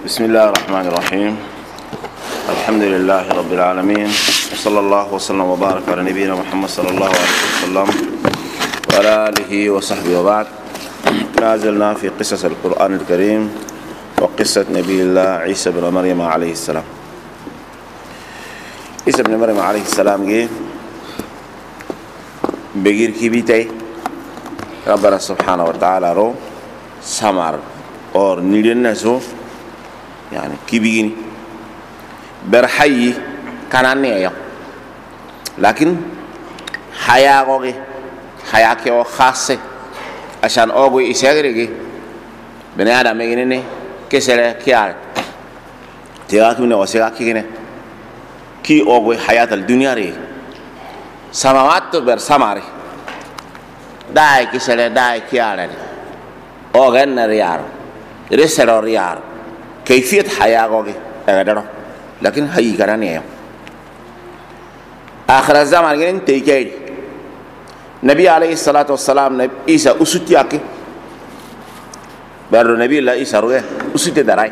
بسم الله الرحمن الرحيم. الحمد لله رب العالمين، وصلى الله وسلم وبارك على نبينا محمد صلى الله عليه وسلم وعلى آله وصحبه وبعد. نازلنا في قصص القرآن الكريم وقصة نبي الله عيسى بن مريم عليه السلام. عيسى بن مريم عليه السلام بغير كبيتي ربنا سبحانه وتعالى رو سمار اور نيدنا سو يعني كبيني برحي كاناني يا لكن حياة غوغي حياة كيو خاصة عشان اوغوي يسيرغي بني ادم يغني كسر كيار تيراك من وسيرا كيغني كي اوغوي حياة الدنيا ري سماوات بر سماري داي كسر داي كيار اوغن ريار رسل ريار كيفية حياة غوغي اغدرو لكن هي كرانية آخر الزمان جنين تيجي نبي عليه الصلاة والسلام نبي إيسا أسوتياكي برو نبي الله إيسا روه أسوتي دراي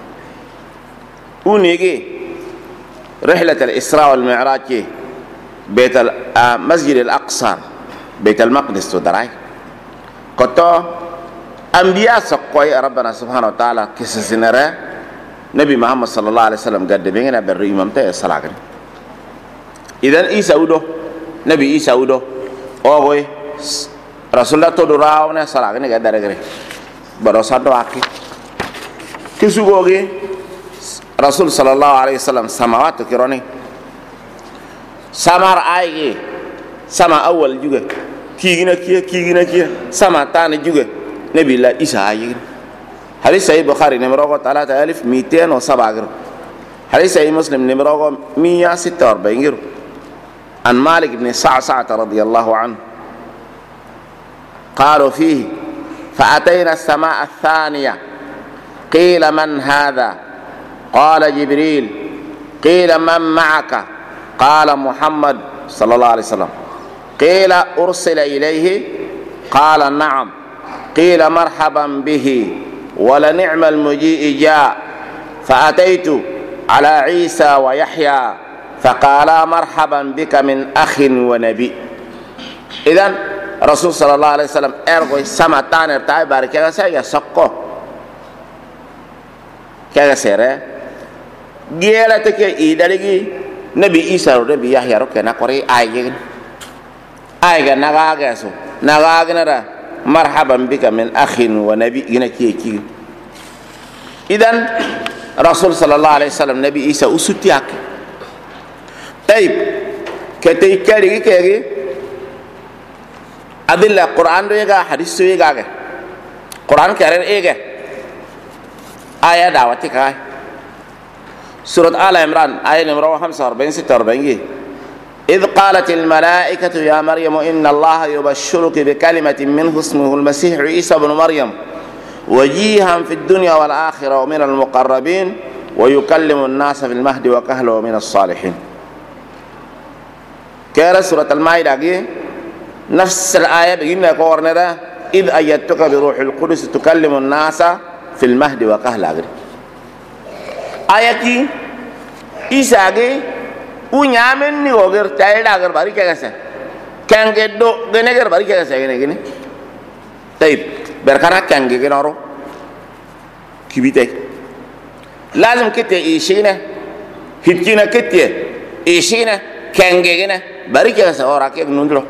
ونيجي رحلة الإسراء والمعراج بيت المسجد الأقصى بيت المقدس دراي كتو أنبياء سقوي ربنا سبحانه وتعالى كسسنرا نبي محمد صلى الله عليه وسلم قد بينا بري إمامته الصلاة. إذن إيسا ودو نبي إيسا ودو أوغوي رسول الله تدراونا الصلاة قد درجة براسات واقي كسوغوغي رسول صلى الله عليه وسلم سماوات كيروني سمار آيجي سما أول جوجا كيجينا كيا سما تاني جوجا نبي الله إيسا آيجي حديث صحيح البخاري نمرة 3207 حديث صحيح مسلم نمرة 146 عن مالك بن صعصعة رضي الله عنه قالوا فيه فأتينا السماء الثانية قيل من هذا قال جبريل قيل من معك قال محمد صلى الله عليه وسلم قيل أرسل إليه قال نعم قيل مرحبا به ولنعم المجيء جاء فأتيت على عيسى ويحيى فقالا مرحبا بك من أخ ونبي. إذن رسول صلى الله عليه وسلم أرغي سما تانر تاي بارك يا سيا سقو كذا سيره جيلتك إيدالي نبي عيسى ونبي يحيى ركنا قري آيجن نغاغسو نغاغنرا مرحبا بك من أخ ونبي ينكي. إذن رسول صلى الله عليه وسلم نبي عيسى أسوتياك. طيب كتي كاري أدلة القرآن ريغا حديث ريغا قرآن كارين إيغا آية دعوتك سورة آل عمران آية نمرة 45-46 إذ قالت الملائكة يا مريم إن الله يبشرك بكلمة منه اسمه المسيح عيسى بن مريم وجيها في الدنيا والآخرة ومن المقربين ويكلم الناس في المهد وكهلا ومن الصالحين. كيرا سورة المائدة نفس الآية بقينا قورنا إذ أيدتك بروح القدس تكلم الناس في المهد وكهلا آية إيسا ونعمل نيوغر تايدا أغر باري كذا كان كدو غنغر باري كذا غنغني. طيب بركانا كان غنورو كبيتي لازم كتي إيشينا هتكينا كتي إيشينا كان غنغنا باري كذا أوراكي نندلو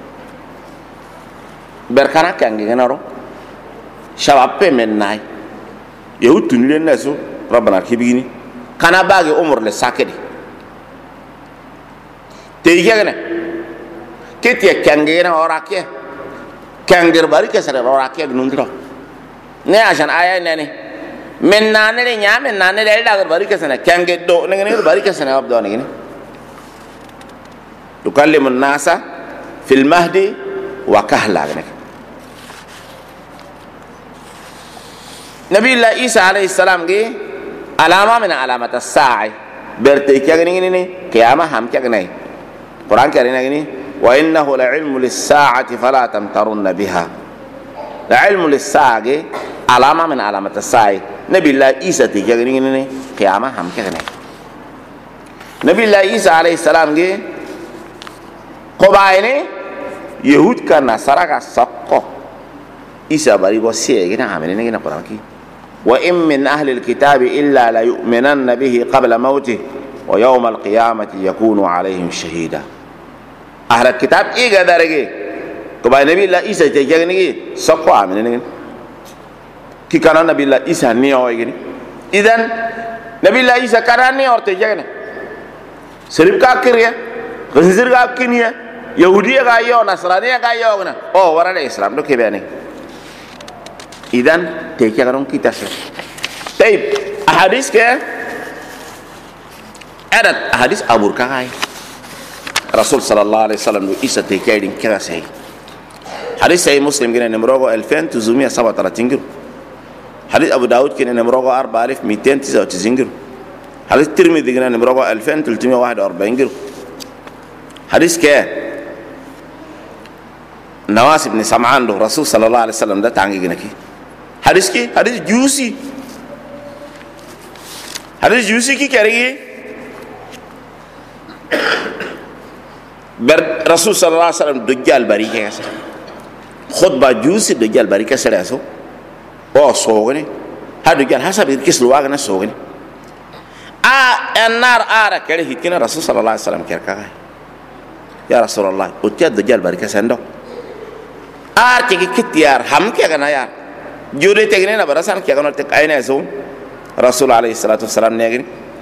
بركانا كان غنورو شباب من ناي يهود تنلين ناسو ربنا كبيني كان باقي عمر لساكدي تيجينا كتير كانغيرنا أوراكيه كانغير بارك سر أوراكيه بنودرو نه عشان آية نني من نانه لينيا من نانه ليه داغر بارك سر كانغير دو نغني بارك سر أب دو نغني تكلم الناس في المهد وكهلا نبي الله عيسى عليه السلام جه علامة من علامات الساعة برتيكي غني قيامة هم كغني القرآن كريم وإنه لعلم للساعة فلا تمترن بها. لعلم للساعة علامة من علامات الساعة نبي الله عيسى تيجي قيامة هم كهنة نبي الله عيسى عليه السلام جه قبائل يهود كان نصارى سقط عيسى بري وسيه كنا عاملين كنا قرآن كي وإن من أهل الكتاب إلا لا يؤمنن به قبل موته ويوم القيامة يكون عليهم شهيدا أهل الكتاب إيه قدر إيه قبائل نبي الله عيسى تيجي سقط عاملين كي كان نبي الله عيسى نيو يجني إذن نبي الله عيسى كان نيو تيجي سليب كاكريا خنزير كاكينيا يهودية كايو نصرانية كايو كنا أو ورا الإسلام لو كيباني إذن تيجي كارون كيتاسه طيب أحاديث كه أدت أحاديث أبور كاي رسول صلى الله عليه وسلم عيسى تيجي كارين كراسه حديث سيد مسلم كنا نمرقه 2937 حديث أبو داود كنا نمرقه 4299 حديث الترمذي كنا نمرقه 2341 حديث كه نواس بن سمعان له رسول صلى الله عليه وسلم ده تانجي كي حديث كي حديث جوسي حديث جوسي كي كريه رسول صلى الله عليه وسلم دجال بريكة كسر خطبة جوسي دجال بريكة كسر أسو أو سوغني هذا دجال حسب الكيس لواغنا سوغني النار كره كنا رسول صلى الله عليه وسلم كركاه يا رسول الله أتيت دجال بريكة سندو تيجي كتيار هم كيا كنا يار جوري تيجي نا براسان كيا كنا تكاين أسو رسول عليه الصلاة والسلام نيجي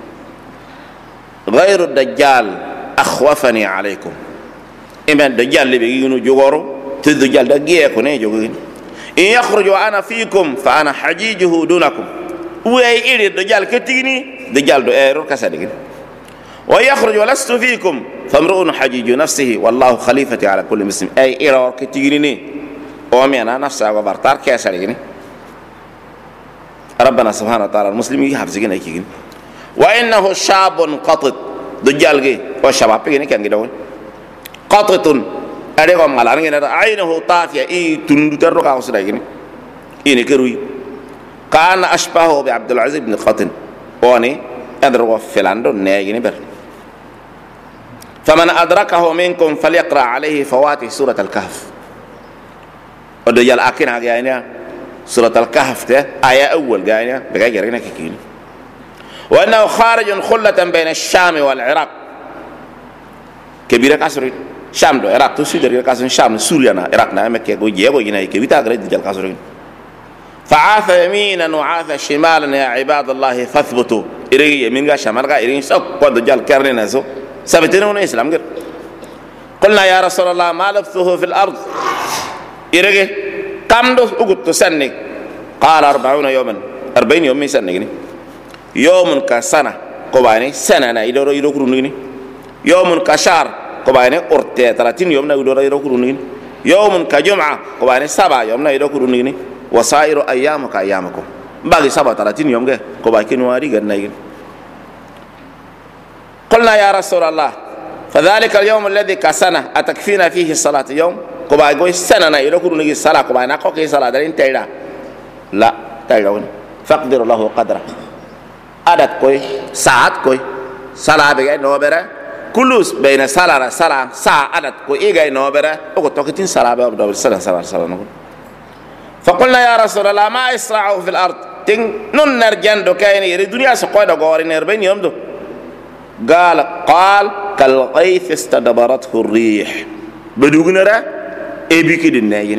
غير الدجال أخوفني عليكم إما الدجال اللي بيجينو جوارو تدجال دجيه كونه جوين إن يخرج أنا فيكم فأنا حجيجه دونكم ويأيد الدجال كتيني دجال دو إيرو كسادين ويخرج ولست فيكم فامرؤ حجيج نفسه والله خليفتي على كل مسلم أي إيرو كتيني أومي أنا نفسي وبرتار كسادين ربنا سبحانه وتعالى المسلمين يحفظين أيكين وإنه شاب قطط دجال جي والشباب بيجي كان كده قطط أريكم على أننا عينه طافية تندر كاوس رايجين كروي كان أشبهه بعبد العزيز بن قطن واني أدرك فلاندو نايجين بر فمن أدركه منكم فليقرأ عليه فواتح سورة الكهف ودجال أكين هجينا سورة الكهف ده آية أول جاينا بقى جرينا كيكين وأنه خارج خلة بين الشام والعراق كبيرة كسرين شام دو عراق تسيدر كسرين شام سوريا نا عراق نا مكة جوجي جينا كبيرة غير دجال كسرين فعاث يمينا وعاث شمالا يا عباد الله فاثبتوا إري يمين غا شمال غا إري سب قد دجال كرنا زو سبتنا من الإسلام غير قلنا يا رسول الله ما لبثه في الأرض إري كم دو أقول تسنك قال 40 يوما 40 يوم يسنكني يوم كسنة كوباني سنة نا يدور كرونيني يوم كشهر كوباني أرتة 30 يوم نا يدور كرونيني يوم كجمعة كوباني 7 يوم نا يدور كرونيني وسائر أيامك أيامكم باقي 30 يوم كه كوباكي نواري قرناين قلنا يا رسول الله فذلك اليوم الذي كسنة أتكفينا فيه الصلاة يوم كوباكي سنة نا يدور كرونيني صلاة كوباني ناقوكي صلاة دارين تيرا لا تيراون فقدر الله قدره عدد كوي ساعات كوي صلاة بيجي نوبرة كلوس بين صلاة ساعة عدد كوي إيجي نوبرة أقول توكتين صلاة بيبدأ صلاة نقول فقلنا يا رسول الله ما إسرعه في الأرض تين نون نرجان دو كايني يري دنيا سقوي دو غوري نربين يوم دو قال كالغيث استدبرته الريح بدوغنرا إبيكي دنيا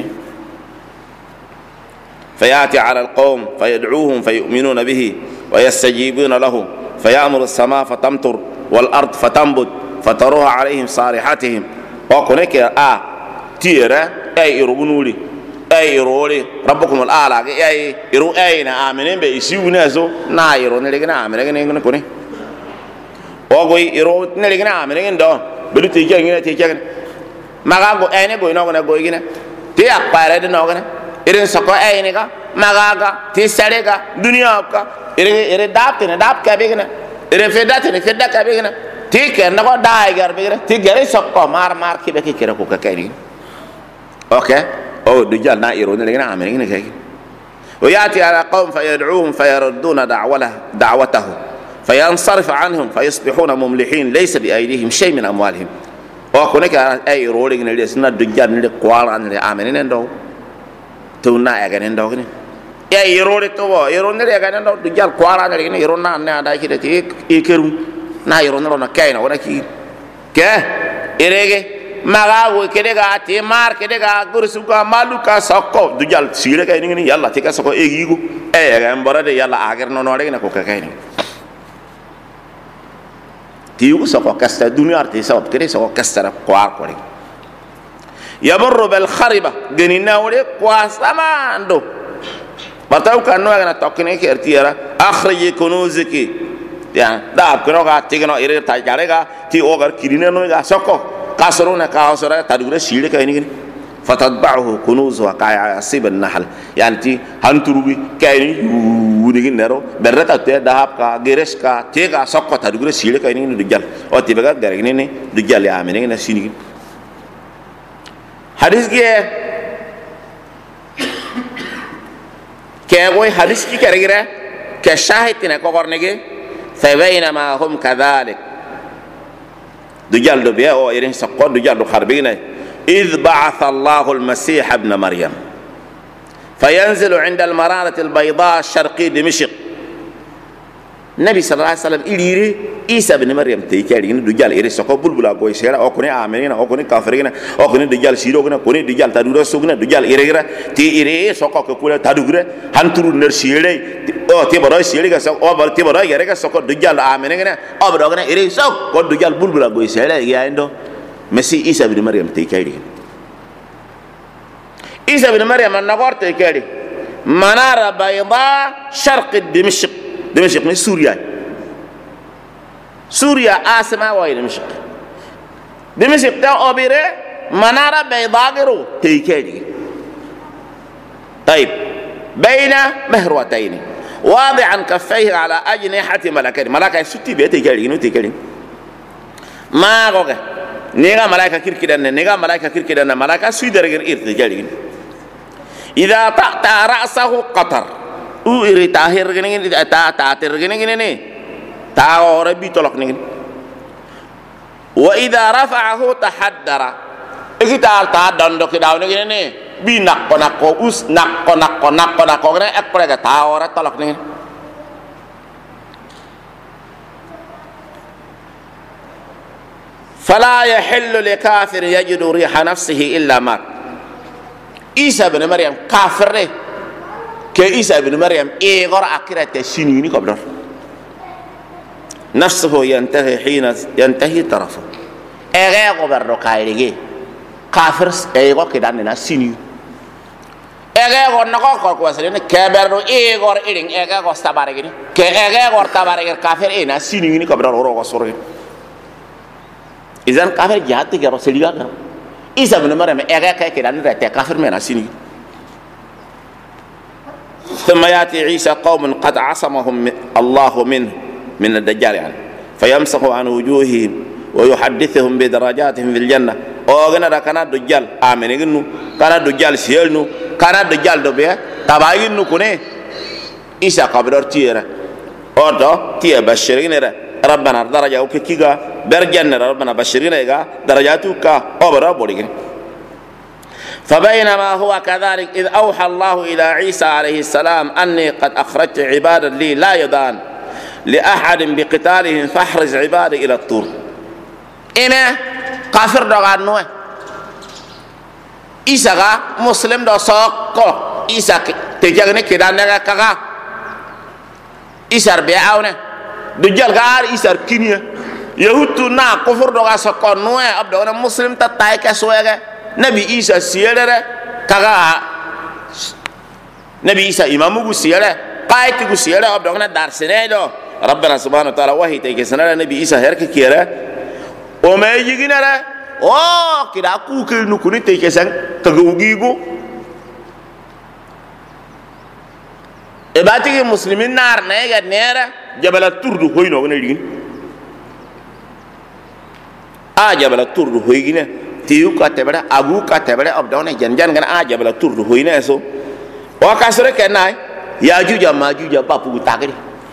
فيأتي على القوم فيدعوهم فيؤمنون به ويستجيبون له فيأمر السماء فتمطر والأرض فتنبت فتروها عليهم صارحاتهم وكونك تيرا أي إرغنولي أي إرولي ربكم الأعلى أي إرو أين آمنين بيسيونا زو نا إرو نلقنا آمنين كوني وقوي إرو نلقنا آمنين دو بدو تيجي مغاقو أين قوي نوغنا قوي جنا تيأك بارد نوغنا إرين سكو أينكا مغاقا تيساريكا دنياكا إرين داب كابيكنا إرين فدا كابيكنا تيكر نكو دايغر بيكنا تيكر سكو مار كيبكي كيركو كاكايني أوكي أو دجال نا إيرون لكنا عاملين كاكي ويأتي على قوم فيدعوهم فيردون دعوته فينصرف عنهم فيصبحون مملحين ليس بأيديهم شيء من أموالهم. وكونك أي رولين لسنا دجال نلقوال عن الآمنين دو تونا أجنين دو كني يا يرول تو يرون نري أجنين دو دجال قوال عن الآمنين يرون نان نادا كده تيك يكرون نا يرون لنا كاينا ولا كي كه إرجع magawo kedega te mar kedega gursuka maluka sokko dujal sire kay ni yalla tika sokko egigo ga mborade yalla agar no nore na ko kay ni tiugo sokko kasta dunya arti sabab kede sokko kasta kwar ko yamurru bil khariba genina wore kwa samando bataw kanu ga na tokkine ke artiara akhrij kunuziki ya da ko ga tigno ire ta jarega ti ogar kirina no ga sokko قاصرون كاوسرا تدغرا شيله كايني فتتبعه كنوز وقاع يصيب النحل يعني تي هانتروبي كايني ودغي نرو برتا تي دهاب كا غيرش كا تيغا سوكو تدغرا شيله كايني دجال او تيبغا غارغني ني دجال يا امني نا سيني حديث كي حديث كي كرغرا كشاهد تنا كورنيغي فبينما هم كذلك دجال دو بيا او يرين سقط دجال دو خربينا إذ بعث الله المسيح ابن مريم فينزل عند المرارة البيضاء الشرقي دمشق. النبي صلى الله عليه وسلم إليري عيسى ابن مريم تيكالي دجال يرين سقط بلبلا كوي سيرا او كوني آمنين او كوني كافرين او كوني دجال سيرو كوني دجال تدورا سوغنا دجال إيريرا تي إيري سقط كولا تدورا هانترو نرسيلي او تيبراي سيريغا سو او بل تيبراي يريغا سقط دجال آمنين او بدوغنا إيري سو كون دجال بلبلا كوي سيرا يا اندو مسيح عيسى ابن مريم تيكالي عيسى ابن مريم النغور تيكالي منارة بيضاء شرق دمشق. دمشق من سوريا آسما وهي دمشق. دمشق تا أبيره منارة بيضاء غيره تيكالي. طيب بين مهروتين واضعا كفيه على أجنحة ملكين. ملكين ستي بيتيكالي تيكالي ما غوغه نيغا ملائكة كيركدان نيغا ملائكة كيركدان ملائكة سويدرغير إرتجالين إذا طأطأ رأسه قطر او إري تاهر غنين تاهر غنين تاهر بيتولك نين وإذا رفعه تحدر إذا تاهر دندو كداو نين بي نقو أس نقو غنين أكبر تاهر تولك نين فلا يحل لكافر يجد ريح نفسه إلا مات. عيسى بن مريم كافر كعيسى بن مريم إيغور أكرة سنيني قبل نفسه ينتهي حين ينتهي طرفه إيغور برو كايريجي كافر إيغور كداننا سنين إيغور نقول كواسلين كبرو إيغور إيرين إيغور استبارجني كإيغور تبارج كافر إينا سنيني قبل روغو سوري إذن كافر جهات كيرو سليغا كيرو عيسى بن مريم إيغا كيدان رتي كافر منا سيني. ثم يأتي عيسى قوم قد عصمهم الله منه من الدجال يعني فيمسح عن وجوههم ويحدثهم بدرجاتهم في الجنة. أوغنا كان الدجال آمنينو كان الدجال سيلنو كان الدجال دوبيا تباينو كوني عيسى قبر تيرا أوتو تي بشرينرا ربنا درجة وكيكا برجنا ربنا بشرنا إيجا درجاتك أبرا بولين. فبينما هو كذلك إذ أوحى الله إلى عيسى عليه السلام أني قد أخرجت عبادا لي لا يدان لأحد بقتالهم فاحرز عبادي إلى الطور. إنا كافر دوغان نوه عيسى مسلم دو سوكو عيسى تجاغني كدان نغا كغا عيسى بيعاونه دجال غار إسر كينيا يهودو نا كفر دوغا سكون نوي أبدو أنا مسلم تتاي كسويغا نبي إيسا سيالة كغا نبي إيسا إمامو سيالة قايتو سيالة أبدو أنا دارسنة دو ربنا سبحانه وتعالى وحي تيكسنا نبي إيسا هرك كيرا وما يجينا را كده أكو كل نكوني تيكسن كغوغيغو إباتي المسلمين نار نيجا نيرا جبل التورد هوي نو غنيلين جبل التورد هوي غنا تيو كاتبره ابو كاتبره ابدون جنجان غنا جبل التورد هوي نسو وكاسره كناي yajuja majuja ba pugu tagri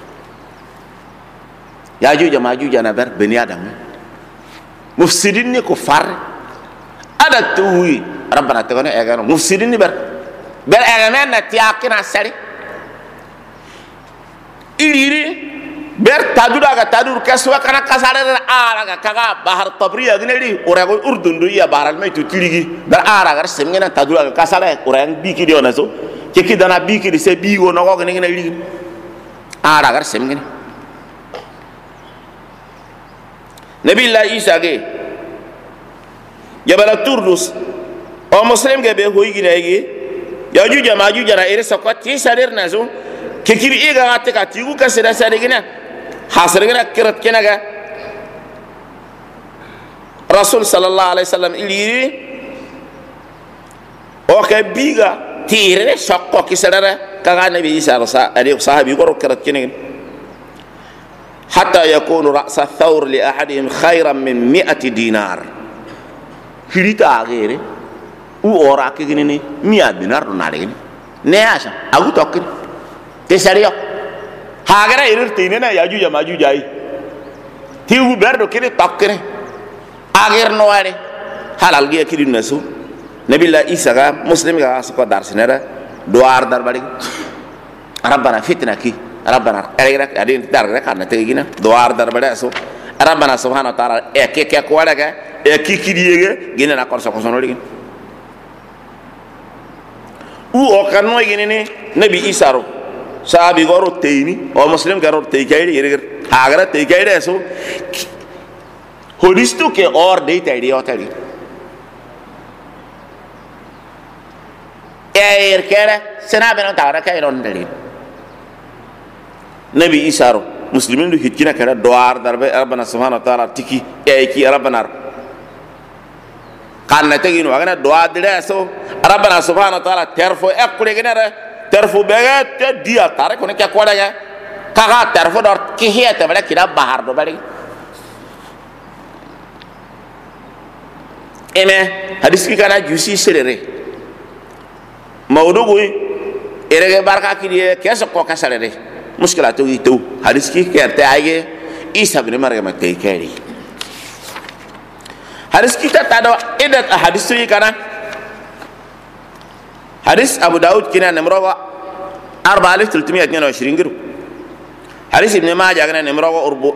yajuja majuja na ber bani adam mufsidin ni ko far ada tuwi rabbana tagone egano mufsidin ni ber egana na tiakina sari iliri ber taduda ga tadur kaswa kana kasare ara ga kaga bahar tabriya gneli urago urdundu ya bahar mai tutiligi ber ara ga semngena taduda ga kasare urang biki di onaso keki dana biki di se bigo no go ngene ligi ara ga semngena nabi la isa ge jabala turdus o muslim ge be hoyi gine ge ya juja ma juja ra ere sakwati sader nazo kekiri iga ate ka tigu ka seda sada gina hasrigina kirat kenaga rasul sallallahu alaihi wasallam iliri o ka biga tire shakko kisadara kaga nabi isa ali sahabi goro kirat kenaga hatta yakunu ra'sa thawr li ahadihim khayran min 100 dinar hirita agere u ora kegini ni 100 dinar do nare gini ne asa agu tokki tesario hagara irtine na yajuja majuja ai tiwu berdo kini tokkine ager no ware halal gi akiri nasu nabilla isa ga muslim ga ko darsinara doar darbali rabbana fitnaki rabbana erira adin darre kana tegina doar darbali aso rabbana subhanahu wa ta'ala e ke ko wadaga e kikidiyege gina na korso ko sonori u o kanno gini ni nabi isa ro sahabi goro teini o muslim garo teikairi yere agara teikairi so hodistu ke or de taidi o tadi kera senabe non tawara kay non dali nabi isa ro muslimin du hikina kara doar darbe rabbana subhanahu wa ta'ala tiki ki rabbana kanna tegino agana doa dire so rabbana subhanahu wa ta'ala terfo ekule genere terfo beget dia tare ko ne kya kwada ga kaga terfo dor ki hiyata bala kida bahar do bali eme hadis ki kana jusi serere mawdugo erege barka ki die keso ko kasalere muskila to itu hadis ki kerte ayge isa bin maryam tay kari hadis kita tado edat hadis tu kana hadis Abu Daud kina numero 4322 giru hadis Ibn Majah kana numero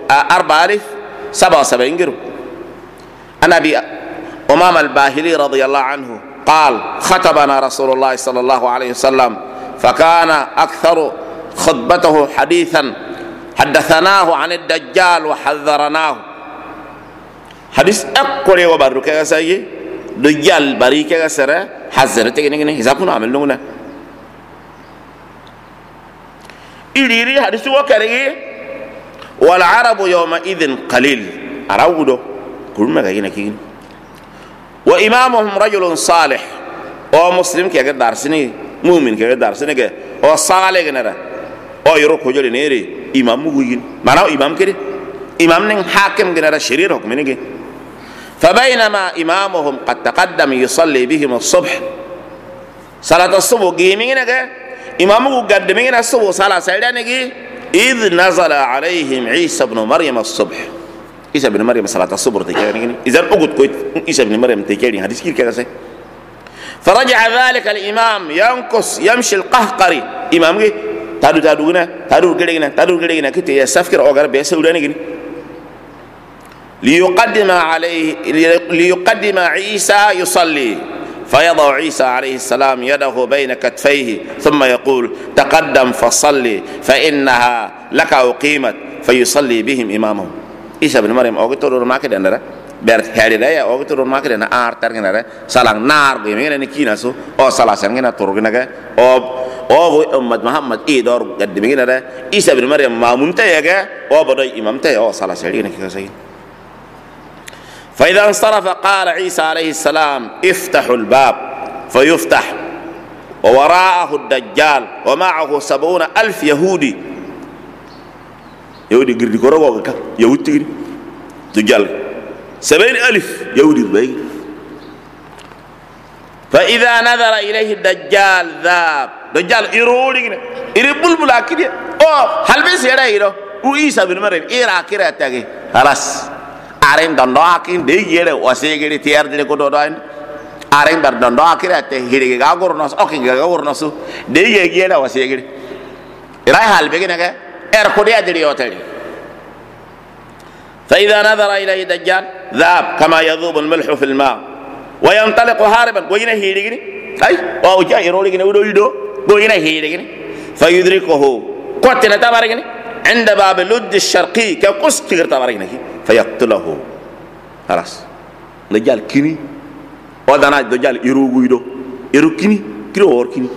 4077 giru Nabi Umam al-Bahili radhiyallahu anhu قال خطبنا رسول الله صلى الله عليه وسلم فكان أكثر خطبته حديثا حدثناه عن الدجال وحذرناه حديث أقوى وبرك يا سيدي دجال بريك يا سرى حذرتك إنك هزابنا عمل لنا إليري حديث وكريه والعرب يومئذ قليل أراودو كل ما جينا كين وإمامهم رجل صالح أو مسلم كي أقدر سني مؤمن كي أقدر سني كي أو صالح كنرا أو يروح كجول نيري إمام مغوين ما نو إمام كده إمام نين حاكم كنرا شرير حكم نيجي فبينما إمامهم قد تقدم يصلي بهم الصبح صلاة الصبح جيمين نجا إمامه قدمين الصبح صلاة سيدا نجي إذ نزل عليهم عيسى بن مريم الصبح عيسى بن مريم صلاة الصبح تكلم إذا أقول كويت عيسى بن مريم تكلم هذا كيف كذا فرجع ذلك الإمام ينقص يمشي القهقري إمام كي تادو كده كده يسافر أو غرب يسوداني كده ليقدم عيسى يصلي فيضع عيسى عليه السلام يده بين كتفيه ثم يقول تقدم فصلي فإنها لك أقيمت فيصلي بهم إمامهم عيسى بن مريم أو كتور ما كده نرى بيرت هذه ده أو كتور ما كده نار ترى سلام نار بيمين نكينا سو أو سلام سنجنا تورجنا كه أو أمة محمد إيدار قد بيمين نرى عيسى بن مريم ما منتهي كه أو بدأ إمام تهي أو سلام سرينا كده سين فإذا انصرف قال عيسى عليه السلام افتحوا الباب فيفتح ووراءه الدجال ومعه 70,000 يهودي يهودي قردي كورو يهودي دجال 70,000 يهودي باي فإذا نظر إليه الدجال ذاب dajjal irori gine iri bulbula kidi o halbe sera iro u Isa bin Maryam ira kira tagi halas aren dondo akin de yere wasegiri tiar de ko do doin aren dar dondo akira te hirige ga gornos okin ga gornos de yere wasegiri ira halbe gine ga ko de adiri oteli فإذا نظر إليه دجال ذاب كما يذوب الملح في الماء وينطلق هاربا وين هيرجني أي أو جاي يرولجني ودويدو وين هيرجني فيدركه قتنا تبارجني عند باب لد الشرقي كقص تغير تبارجني فيقتله خلاص دجال كني ودنا دجال يروغويدو يروكني كيلو وركني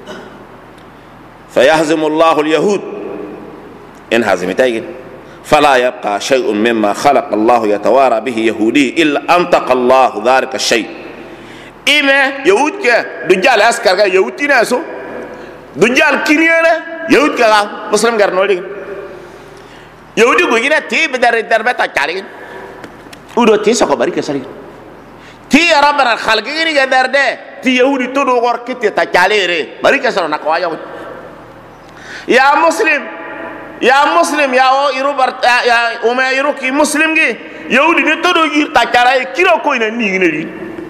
فيهزم الله اليهود إن هزمتين فلا يبقى شيء مما خلق الله يتوارى به يهودي إلا أنطق الله ذلك الشيء إما يهود دجال أسكر يهود ناسو دجال كنيرة يهود مسلم قرنولي يهودي قوينا تي بدر الدربة تكارين ودو تي سكو بريك سرين تي يا ربنا الخلقين قدر ده تي يهودي تدو غركتي تكاليري بريك سرين نقوى يا مسلم يا مسلم يا إيروبر يا وما إيروكي مسلم جي يهودي نتودو يير تكاراي كيلو كوينا نيغنري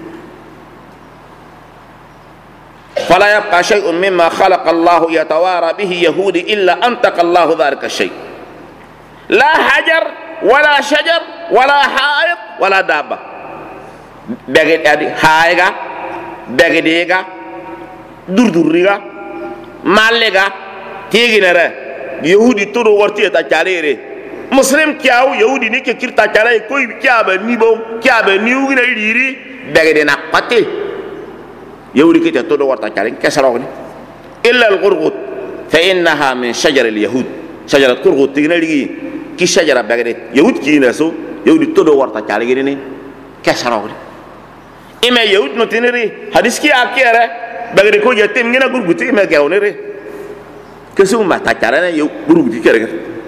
فلا يبقى شيء مما خلق الله يتوارى به يهودي إلا أنطق الله ذلك الشيء لا حجر ولا شجر ولا حائط ولا دابة بغد أدي حائغا بغديغا دردوريغا مالغا تيغنرا يهودي تورو ورتي تا كاريري مسلم كياو يهودي نيك كير تا كاراي كوي كيابا نيبو كيابا نيوغنا ريري بغدنا قتي يهودي كي تورو ورتا كارين كسروغني الا القرغوت فانها من شجر اليهود شجره قرغوت تيغنالي كي شجره بغدت يهود كي نسو يهودي تورو ورتا كاريغني كسروغني اما يهود نوتينري حديث كي اكيره بغدي كو جتم نينا قرغوتي ما كاونري كسوم ما تكارنا يبرو ديكرك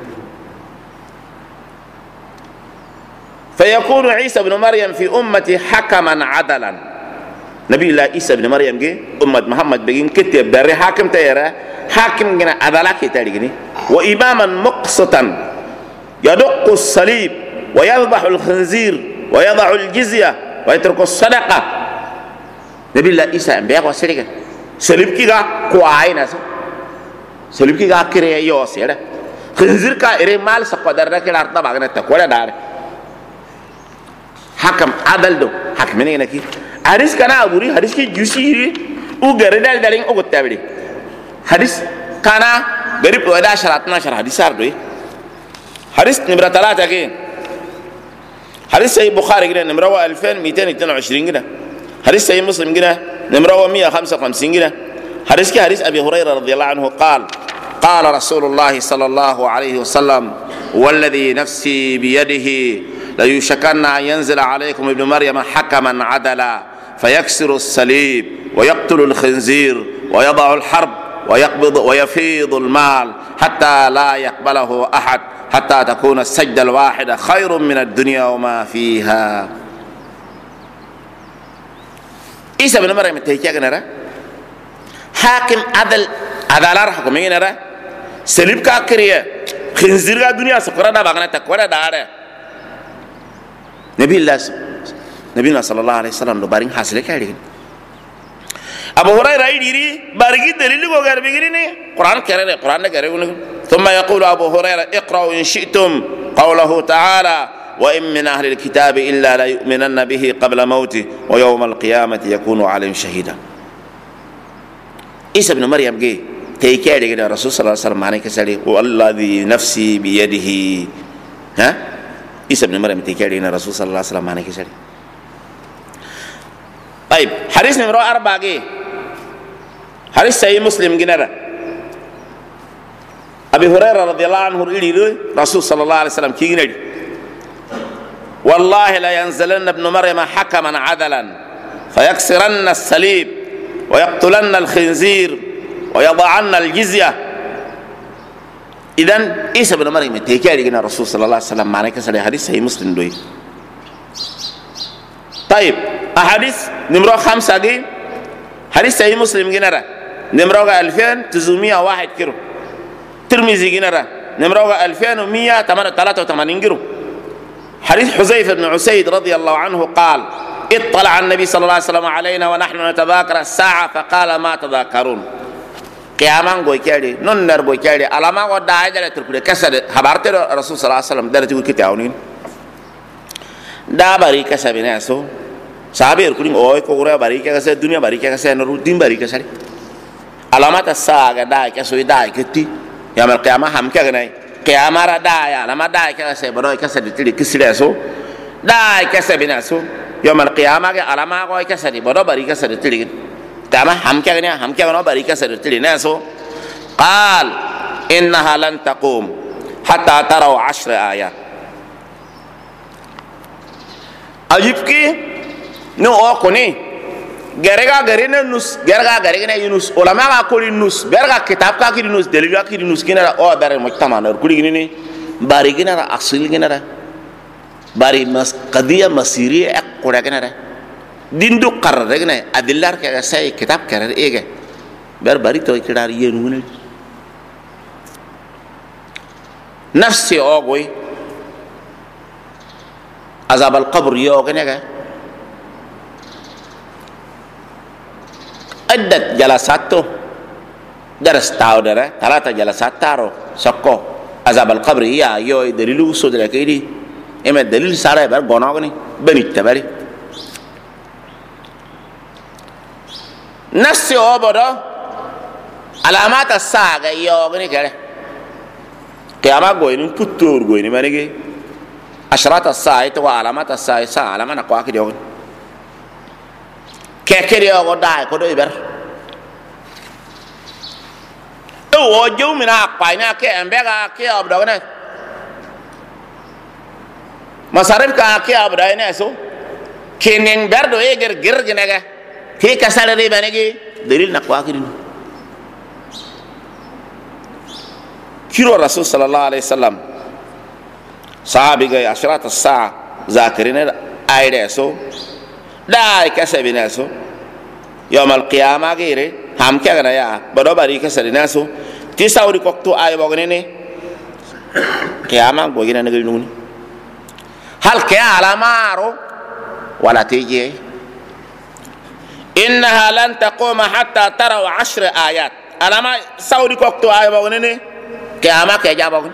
فيكون عيسى بن مريم في أمتي حكما عدلا نبي الله عيسى بن مريم جي أمة محمد بجين كتب بري حاكم تيرا حاكم جنا عدلا كتاريني وإماما مقسطا يدق الصليب ويذبح الخنزير ويضع الجزية ويترك الصدقة نبي الله عيسى أنبياء وسرقة صليب كذا كواينا سلوك كي كاكري يوسير خنزير كا إري مال سقدر لك الأرض بعدين تقول دار حكم عدل دو حكم مني نكى حديث كنا أبوري حديث كي جوسيري وغردال دارين أو كتابري حديث كنا غريب ودا شراتنا شر حديث أردوي حديث نمرة 3 كي حديث سيد بخاري كنا نمرة 2222 كنا حديث سيد مسلم كنا نمرة 155 كنا حديث كي حديث أبي هريرة رضي الله عنه قال رسول الله صلى الله عليه وسلم والذي نفسي بيده ليوشكن أن ينزل عليكم ابن مريم حكما عدلا فيكسر الصليب ويقتل الخنزير ويضع الحرب ويقبض ويفيض المال حتى لا يقبله أحد حتى تكون السجدة الواحدة خير من الدنيا وما فيها عيسى بن مريم تيجي حاكم عدل حكمين را سليب كاكريا خنزير کا دنیا سقرا دا باغنا تقوى دار نبينا صلى الله عليه وسلم لو بارين حاصل كاري ابو هريره يديري بارغي دليل کو غير بيغري قران كره قران كره ثم يقول ابو هريره اقرأوا ان شئتم قوله تعالى وان من اهل الكتاب الا لا يؤمنن به قبل موته ويوم القيامه يكون عليهم شهيدا عيسى بن مريم جه تيكاري كده الرسول صلى الله عليه وسلم معناه كسالي والذي نفسي بيده ها عيسى بن مريم تيكاري كده الرسول صلى الله عليه وسلم معناه كسالي طيب حديث نمرة 4 جه حديث سيد مسلم جنرا أبي هريرة رضي الله عنه الرسول صلى الله عليه وسلم كي جنري والله لا ينزلن ابن مريم حكما عدلا فيكسرن الصليب ويقتلن الخنزير ويضعن الجزية إذن عيسى بن مريم تيكاري جنا الرسول صلى الله عليه وسلم معناه كسر حديث سيد مسلم دوي طيب أحاديث نمرة 5 جي حديث سيد مسلم جنا نمرة 2901 كيلو. ترمذي جنرا نمرة 2183 كيلو. حديث حذيفة بن أسيد رضي الله عنه قال اطلع النبي صلى الله عليه وسلم علينا ونحن نتذاكر الساعة فقال ما تذاكرون. قيامان غوي كيري نونر غوي كيري علما غدا اجل تركل كسد حبارت الرسول صلى الله عليه وسلم درتي كتاونين دا باري كسبناسو صحابي يقولون اوي كورا باري كسه الدنيا باري كسه نور دين باري كسه علامات الساعة دا كسوي دا كتي يوم القيامة هم كغناي قيامة دا يا علامات دا كسه بروي كسه دتلي كسلاسو دا كسبناسو يوم القيامة علامات غوي كسه برو باري كسه دتلي تمام هم كأنه بريكة سرتلي ناسو. قال إنها لن تقوم حتى تروا 10 آيات. أجيبك نو أكوني غيرها غيرنا نوس غيرها غيرنا ينوس علماء أقولي نوس غيرها كتاب كاكيد نوس دليل كاكيد نوس كنا أو بره مجتمع نور كل جنيني باريكنا أصيل كنا باري مس قضية مسيرية أقول كنا ديندو قرر رجنا أدلار كأساي كتاب كرر إيجا بارباري توي كدار ينون نفسي أوغوي عذاب القبر يوغنيا عدة جلساتو درس تاو درة 3 جلسات تارو سكو عذاب القبر يا يو دليلو سودلا كيدي إما دليل سارة بار غناغني بني تباري نسي أوبرا علامات الساعة يوغني كده قيامة غوينين كتور غوينين مانيكي أشراط الساعة تو علامات الساعة ساعة علامة نقوى كده يوغن كده يوغن داي كده يبر او جو من أقبائنا كي أمبيغا كي أبداغنا مصارف كي أبداغنا سو كينين بردو إيجر جرجنة كي كسر ري بنيجي دليل نقوى كده كيرو الرسول صلى الله عليه وسلم صحابي جاي عشرات الساعة ذاكرين آية سو دا كسب ناسو يوم القيامة غيره هم كأنا يا بدو بري كسر ناسو تساوري كوكتو آية بغنيني قيامة بغينا نقولون هل كيا على مارو ولا تيجي إنها لن تقوم حتى تروا 10 آيات على ما ساوري كوكتو آية بغنيني قيامة كيا بغن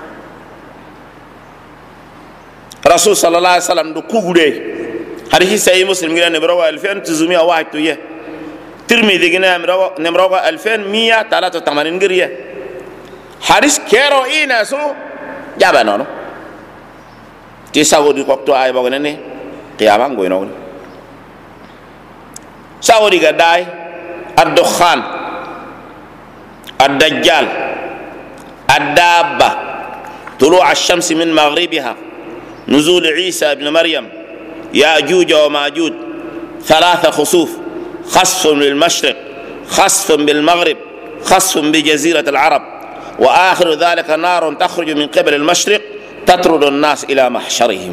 رسول صلى الله عليه وسلم دو كوغدي حديث صحيح مسلم غير نمرو 2901 تويه ترمذي غير نمرو 2183 غير حديث كيرو إيناسو جابانو تساودي كوكتو آية بغنيني قيامة غوينو ساودي غداي الدخان الدجال الدابة طلوع الشمس من مغربها نزول عيسى ابن مريم ياجوج وماجوج 3 خسوف خسف بالمشرق خسف بالمغرب خسف بجزيرة العرب وآخر ذلك نار تخرج من قبل المشرق تطرد الناس إلى محشرهم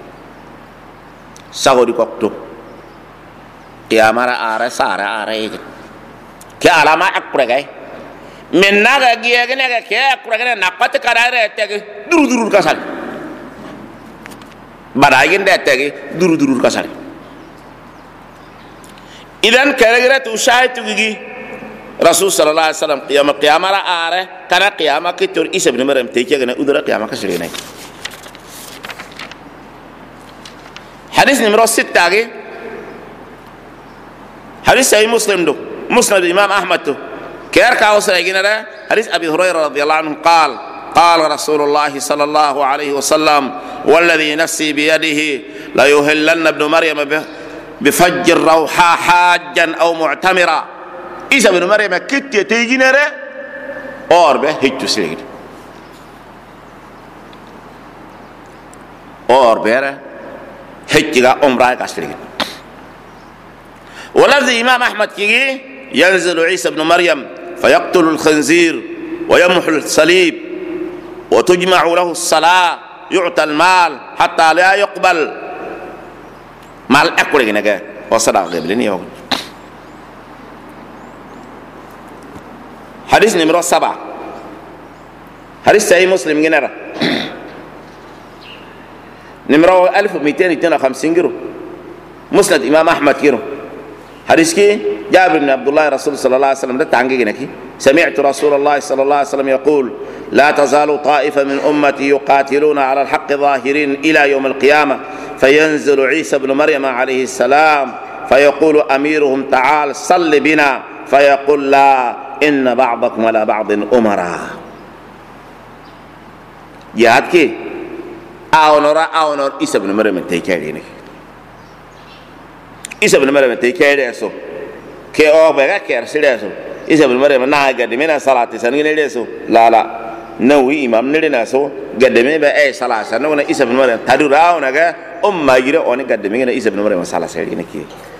ساودي كوكتو قيامة آره سارة آره كعلامة أكبر من ناقة جيجنة كأكبر نقطة كرارة تيجي درو كسر بدايين ده تيجي درو كسر إذن كرجرة تشاهد تيجي رسول صلى الله عليه وسلم قيامة آره كنا قيامة كتير إيش ابن مريم تيجي كنا أدرى قيامة كسرينه حديث نمرة 6 حديث صحيح مسلم دو مسند الإمام أحمد دو كير كاوسر يجينا حديث أبي هريرة رضي الله عنه قال رسول الله صلى الله عليه وسلم والذي نفسي بيده لا يهلن ابن مريم بفج الروحاء حاجا أو معتمرا إذا ابن مريم كت يتيجينا أور به هيتو سيجي أور به هيتجا أمرا كاسليجي ولفظ الإمام أحمد كي ينزل عيسى ابن مريم فيقتل الخنزير ويمحو الصليب وتجمع له الصلاة يعطى المال حتى لا يقبل مال أكل جنجا وصدق قبلني يوم حديث نمرة 7 حديث صحيح مسلم جنرا نمرة 1252 جرو مسند إمام أحمد جرو حديث كي جابر بن عبد الله رسول صلى الله عليه وسلم ده تعنقي جنكي سمعت رسول الله صلى الله عليه وسلم يقول لا تزال طائفة من أمتي يقاتلون على الحق ظاهرين إلى يوم القيامة فينزل عيسى بن مريم عليه السلام فيقول أميرهم تعال صل بنا فيقول لا إن بعضكم على بعض أمراء جهاد كي أونر عيسى بن مريم تيكاليني عيسى بن مريم تيكالي أسو كي أو بيجا كيرسل أسو عيسى بن مريم ناقد من صلاة سنين أسو لا نوي إمام نرينا أسو قد من بأي صلاة سنون عيسى بن مريم تدراو نجا ما يجري أوني قد من عيسى بن مريم صلاة سنين كي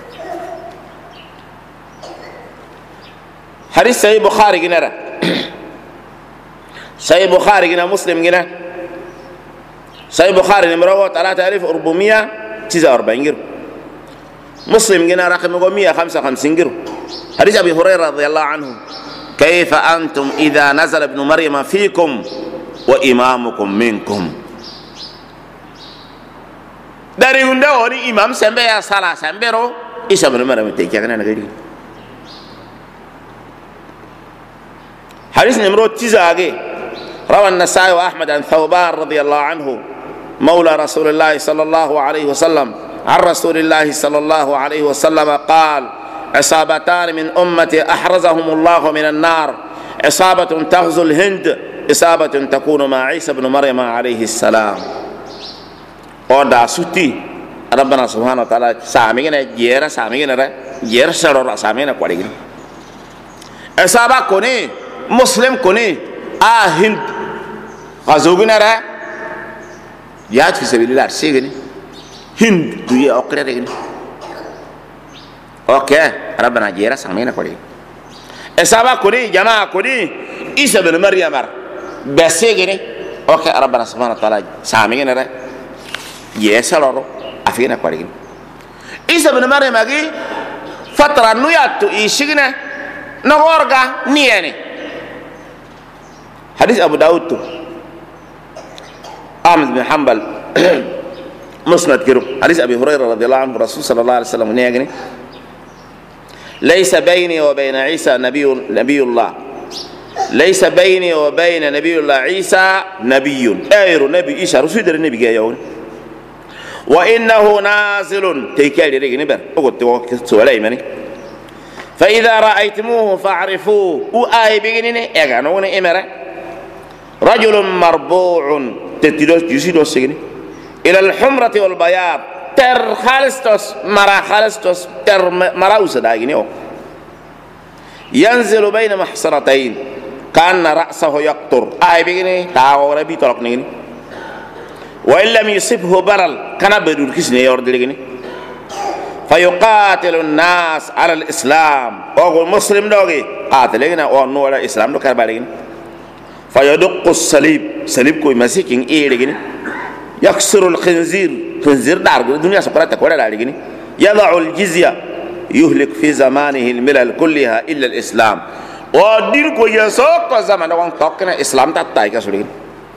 حديث صحيح بخاري جنرا صحيح بخاري جنا مسلم جنا صحيح بخاري نمرة 3449 جرو مسلم جنا رقم 155 جرو حديث أبي هريرة رضي الله عنه كيف أنتم إذا نزل ابن مريم فيكم وإمامكم منكم dari unda ori imam sembe ya salah sembero isa benar benar mentega kan negeri حديث نمرة 9 روى النسائي وأحمد عن ثوبان رضي الله عنه مولى رسول الله صلى الله عليه وسلم عن رسول الله صلى الله عليه وسلم قال عصابتان من أمتي أحرزهم الله من النار عصابة تغزو الهند عصابة تكون مع عيسى بن مريم عليه السلام ودا سوتي ربنا سبحانه وتعالى سامعنا جيرا سرور سامعنا قولين عصابة كوني مسلم كوني هند غزوغنا را يات في سبيل الله سيغني هند دوية أوكرا رغني اوكي ربنا جيرا سامعنا قولين عصابة كوني جماعة كوني عيسى بن مريم بسيغني اوكي ربنا سبحانه وتعالى سامعنا را يسالورو افينا قولين عيسى بن مريم اجي فترة نياتو يشيغنا نغورغا نياني حديث أبو داود أحمد بن حنبل مسند كيرو حديث أبي هريرة رضي الله عنه الرسول صلى الله عليه وسلم نيجني ليس بيني وبين عيسى نبي الله ليس بيني وبين نبي الله عيسى نبي أيرو نبي عيسى رسول النبي جايون وإنه نازل تيكالي رجني بر أقول سؤالي مني فإذا رأيتموه فاعرفوه وآي بيجني إعانون إمرة رجل مربوع تتدوس يسيدوس سجني إلى الحمرة والبياض تر خالستوس مرا خالستوس تر مراوس داجني ينزل بين محصرتين كأن رأسه يقطر آي بيجني تاور بيترك نجني وإن لم يصبه برل كان بدور كسني يورد لجني فيقاتل الناس على الإسلام أو المسلم دوغي قاتلين أو نور الإسلام دو كربالين فيدق الصليب صليب كوي مسيكين إيه لجني يكسر الخنزير خنزير دار الدنيا سقرات كورا لجني يضع الجزية يهلك في زمانه الملل كلها إلا الإسلام ودين كوي يسوق زمان وان توكنا إسلام تاتاي كسرين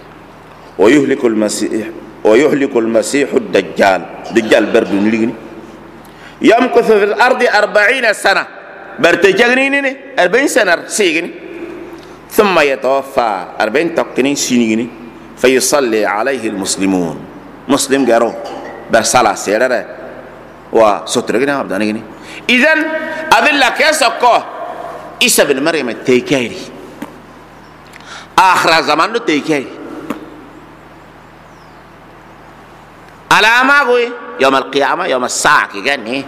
ويهلك المسيح الدجال برد لجني يمكث في الأرض 40 سنة برتجغنيني 40 سنة سيغني ثم يتوفى 40 تقنين سنين فيصلي عليه المسلمون مسلم جارو برسالة سيرة وسترغنا أبدانيني إذن أبلا كيسوكو عيسى بن مريم التيكيري آخر زمان التيكيري علامة قوي يوم القيامة يوم الساعة كيغني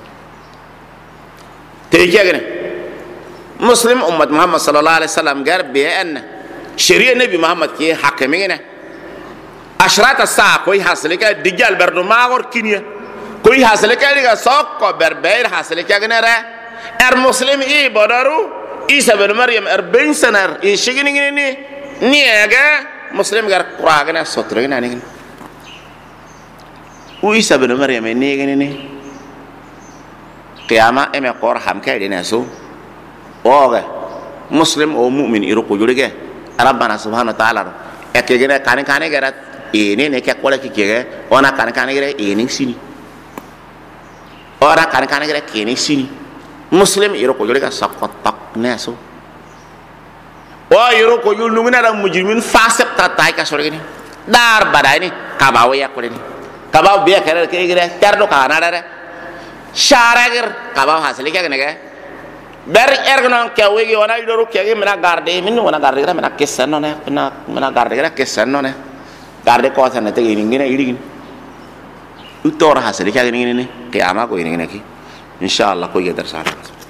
تيجيغني مسلم أمة محمد صلى الله عليه وسلم قال بأن شريعة النبي محمد كي حكمينا أشراط الساعة كوي حاصلك دجال بردو ماغور كينيا كوي حاصلك لغا سوق بربير حاصلك غنرا المسلم إيه بدارو عيسى بن مريم 40 سنة يشيغني نيغا مسلم غير قراغنا سوترغنا نيغني وعيسى بن مريم نيغني قيامة إما قور حمكة لناسو أوغا muslim o mu'min iro ko jurige rabbana subhanahu wa ta'ala e ke gene kan gere ini ne ke kola ki kege ona kan gere ini sini ora kan gere kini sini muslim iro ko jurige sakot tak neso o iro ko jul numina da mujrimin fasik ta tay ka sore ni dar badai ni kabaw ya ko ni kabaw biya kere ke gere terdo kana dare sharager kabaw hasli ke ne ber ergnon ke wegi wana idoru ke mina garde min wana garde gra mina kessen non e mina garde gra kessen non e garde ko tan te ini ngene irigin utora hasali ka ngene ne qiyama ko ini ngene ki inshallah ko yedar sa